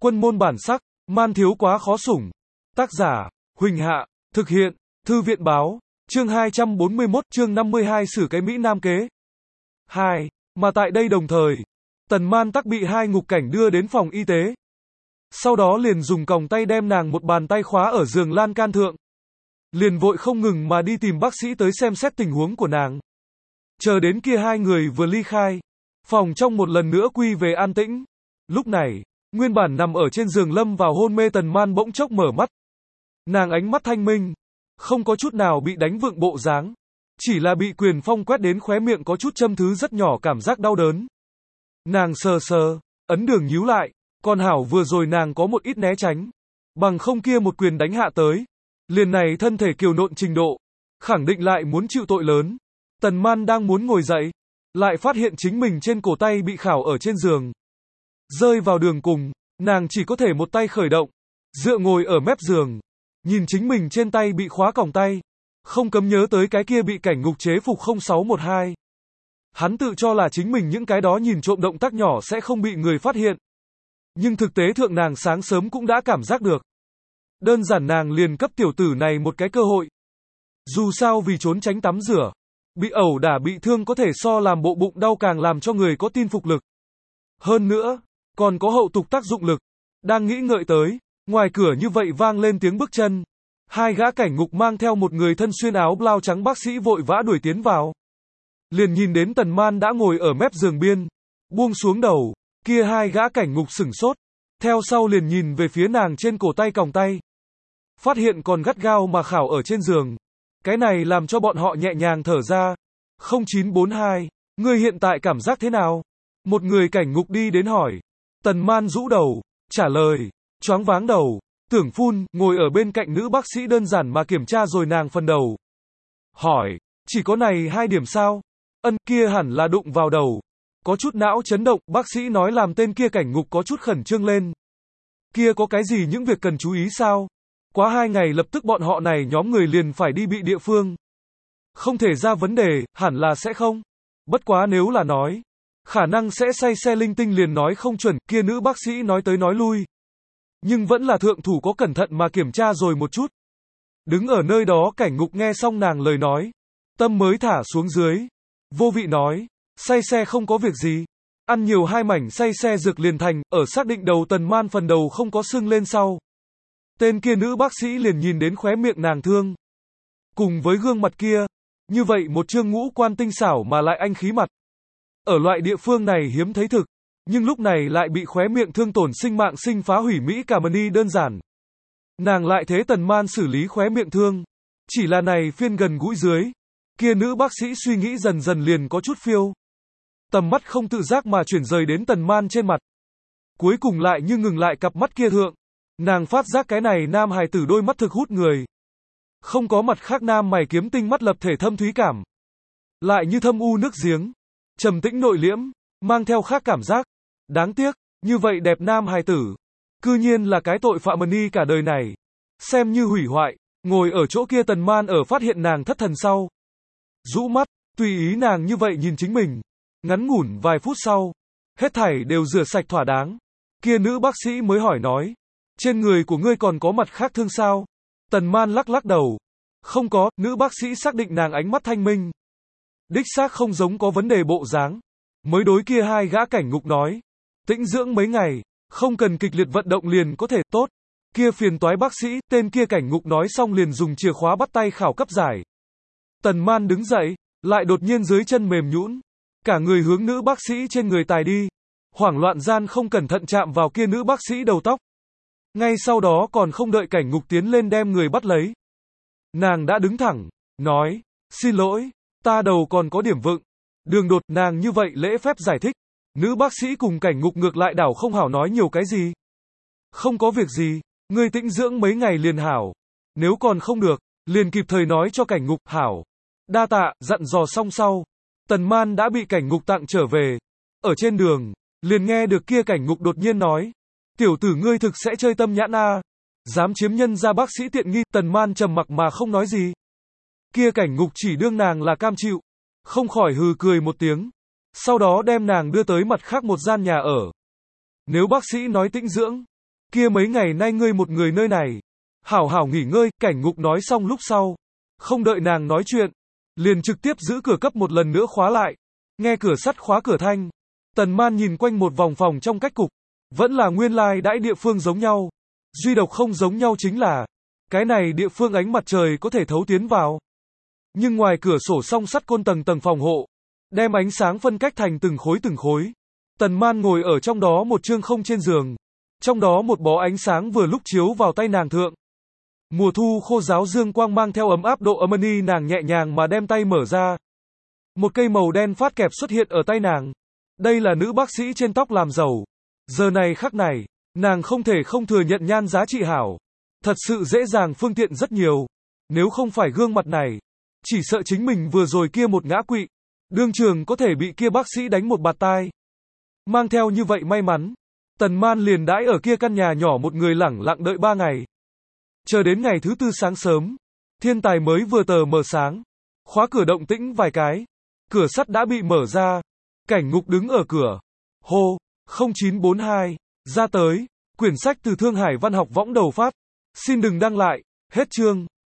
Quân môn bản sắc, man thiếu quá khó sủng. Tác giả, Huỳnh Hạ, thực hiện, Thư viện báo, chương 241, chương 52 xử cái Mỹ Nam kế. 2. Mà tại đây đồng thời, Tần Man tắc bị hai ngục cảnh đưa đến phòng y tế. Sau đó liền dùng còng tay đem nàng một bàn tay khóa ở giường lan can thượng. Liền vội không ngừng mà đi tìm bác sĩ tới xem xét tình huống của nàng. Chờ đến kia hai người vừa ly khai, phòng trong một lần nữa quy về an tĩnh. Lúc này, nguyên bản nằm ở trên giường lâm vào hôn mê Tần Man bỗng chốc mở mắt. Nàng ánh mắt thanh minh, không có chút nào bị đánh vượng bộ dáng, chỉ là bị quyền phong quét đến khóe miệng có chút châm thứ rất nhỏ cảm giác đau đớn. Nàng sờ sờ, ấn đường nhíu lại, còn hảo vừa rồi nàng có một ít né tránh, bằng không kia một quyền đánh hạ tới, liền này thân thể kiều nộn trình độ, khẳng định lại muốn chịu tội lớn. Tần Man đang muốn ngồi dậy, lại phát hiện chính mình trên cổ tay bị khảo ở trên giường. Rơi vào đường cùng, nàng chỉ có thể một tay khởi động, dựa ngồi ở mép giường, nhìn chính mình trên tay bị khóa còng tay, không cấm nhớ tới cái kia bị cảnh ngục chế phục 0612. Hắn tự cho là chính mình những cái đó nhìn trộm động tác nhỏ sẽ không bị người phát hiện. Nhưng thực tế thượng nàng sáng sớm cũng đã cảm giác được. Đơn giản nàng liền cấp tiểu tử này một cái cơ hội. Dù sao vì trốn tránh tắm rửa, bị ẩu đả bị thương có thể so làm bộ bụng đau càng làm cho người có tin phục lực. Hơn nữa, còn có hậu tục tác dụng lực. Đang nghĩ ngợi tới, ngoài cửa như vậy vang lên tiếng bước chân. Hai gã cảnh ngục mang theo một người thân xuyên áo blau trắng bác sĩ vội vã đuổi tiến vào. Liền nhìn đến Tần Man đã ngồi ở mép giường biên, buông xuống đầu, kia hai gã cảnh ngục sửng sốt, theo sau liền nhìn về phía nàng trên cổ tay còng tay. Phát hiện còn gắt gao mà khảo ở trên giường. Cái này làm cho bọn họ nhẹ nhàng thở ra. 0942, ngươi hiện tại cảm giác thế nào? Một người cảnh ngục đi đến hỏi. Tần Man rũ đầu, trả lời, choáng váng đầu, tưởng phun, ngồi ở bên cạnh nữ bác sĩ đơn giản mà kiểm tra rồi nàng phần đầu. Hỏi, chỉ có này hai điểm sao? Ân, kia hẳn là đụng vào đầu. Có chút não chấn động, bác sĩ nói làm tên kia cảnh ngục có chút khẩn trương lên. Kia có cái gì những việc cần chú ý sao? Quá 2 ngày lập tức bọn họ này nhóm người liền phải đi bị địa phương. Không thể ra vấn đề, hẳn là sẽ không. Bất quá nếu là nói, khả năng sẽ say xe linh tinh liền nói không chuẩn, kia nữ bác sĩ nói tới nói lui. Nhưng vẫn là thượng thủ có cẩn thận mà kiểm tra rồi một chút. Đứng ở nơi đó cảnh ngục nghe xong nàng lời nói, tâm mới thả xuống dưới. Vô vị nói, say xe không có việc gì. Ăn nhiều 2 mảnh say xe dược liền thành, ở xác định đầu Tần Man phần đầu không có sưng lên sau. Tên kia nữ bác sĩ liền nhìn đến khóe miệng nàng thương. Cùng với gương mặt kia, như vậy một trương ngũ quan tinh xảo mà lại anh khí mặt. Ở loại địa phương này hiếm thấy thực, nhưng lúc này lại bị khóe miệng thương tổn sinh mạng sinh phá hủy Mỹ cả mani đơn giản. Nàng lại thế Tần Man xử lý khóe miệng thương. Chỉ là này phiên gần gũi dưới. Kia nữ bác sĩ suy nghĩ dần dần liền có chút phiêu. Tầm mắt không tự giác mà chuyển rời đến Tần Man trên mặt. Cuối cùng lại như ngừng lại cặp mắt kia thượng. Nàng phát giác cái này nam hài tử đôi mắt thực hút người. Không có mặt khác nam mày kiếm tinh mắt lập thể thâm thúy cảm. Lại như thâm u nước giếng. Trầm tĩnh nội liễm, mang theo khác cảm giác. Đáng tiếc, như vậy đẹp nam hài tử. Cư nhiên là cái tội phạm mani cả đời này. Xem như hủy hoại, ngồi ở chỗ kia Tần Man ở phát hiện nàng thất thần sau. Rũ mắt, tùy ý nàng như vậy nhìn chính mình. Ngắn ngủn vài phút sau, hết thảy đều rửa sạch thỏa đáng. Kia nữ bác sĩ mới hỏi nói. Trên người của ngươi còn có mặt khác thương sao? Tần Man lắc lắc đầu. Không có, nữ bác sĩ xác định nàng ánh mắt thanh minh. Đích xác không giống có vấn đề bộ dáng. Mới đối kia hai gã cảnh ngục nói. Tĩnh dưỡng mấy ngày, không cần kịch liệt vận động liền có thể tốt. Kia phiền toái bác sĩ, tên kia cảnh ngục nói xong liền dùng chìa khóa bắt tay khảo cấp giải. Tần Man đứng dậy, lại đột nhiên dưới chân mềm nhũn. Cả người hướng nữ bác sĩ trên người tài đi. Hoảng loạn gian không cẩn thận chạm vào kia nữ bác sĩ đầu tóc. Ngay sau đó còn không đợi cảnh ngục tiến lên đem người bắt lấy. Nàng đã đứng thẳng, nói, xin lỗi, ta đầu còn có điểm vựng. Đường đột nàng như vậy lễ phép giải thích. Nữ bác sĩ cùng cảnh ngục ngược lại đảo không hảo nói nhiều cái gì. Không có việc gì, ngươi tĩnh dưỡng mấy ngày liền hảo. Nếu còn không được, liền kịp thời nói cho cảnh ngục, hảo. Đa tạ, dặn dò xong sau. Tần Man đã bị cảnh ngục tặng trở về. Ở trên đường, liền nghe được kia cảnh ngục đột nhiên nói. Tiểu tử ngươi thực sẽ chơi tâm nhãn a, dám chiếm nhân ra bác sĩ tiện nghi. Tần Man trầm mặc mà không nói gì. Kia cảnh ngục chỉ đương nàng là cam chịu, không khỏi hừ cười một tiếng. Sau đó đem nàng đưa tới mặt khác một gian nhà ở. Nếu bác sĩ nói tĩnh dưỡng, Kia mấy ngày nay ngươi một người nơi này. Hảo hảo nghỉ ngơi, Cảnh Ngục nói xong lúc sau. Không đợi nàng nói chuyện. Liền trực tiếp giữ cửa cấp một lần nữa khóa lại. Nghe cửa sắt khóa cửa thanh. Tần Man nhìn quanh một vòng phòng trong cách cục. Vẫn là nguyên lai đãi địa phương giống nhau. Duy độc không giống nhau chính là. Cái này địa phương ánh mặt trời có thể thấu tiến vào. Nhưng ngoài cửa sổ song sắt côn tầng tầng phòng hộ. Đem ánh sáng phân cách thành từng khối từng khối. Tần Man ngồi ở trong đó một chương không trên giường. Trong đó một bó ánh sáng vừa lúc chiếu vào tay nàng thượng. Mùa thu khô ráo dương quang mang theo ấm áp độ amani, nàng nhẹ nhàng mà đem tay mở ra. Một cây màu đen phát kẹp xuất hiện ở tay nàng. Đây là nữ bác sĩ trên tóc làm dầu. Giờ này khắc này, nàng không thể không thừa nhận nhan giá trị hảo. Thật sự dễ dàng phương tiện rất nhiều. Nếu không phải gương mặt này, chỉ sợ chính mình vừa rồi kia một ngã quỵ. Đương trường có thể bị kia bác sĩ đánh một bạt tai. Mang theo như vậy may mắn, Tần Man liền đãi ở kia căn nhà nhỏ một người lẳng lặng đợi 3 ngày. Chờ đến ngày thứ tư sáng sớm, thiên tài mới vừa tờ mờ sáng. Khóa cửa động tĩnh vài cái. Cửa sắt đã bị mở ra. Cảnh Ngục đứng ở cửa. Hô, 0942, ra tới. Quyển sách từ Thương Hải Văn học võng đầu phát. Xin đừng đăng lại. Hết chương.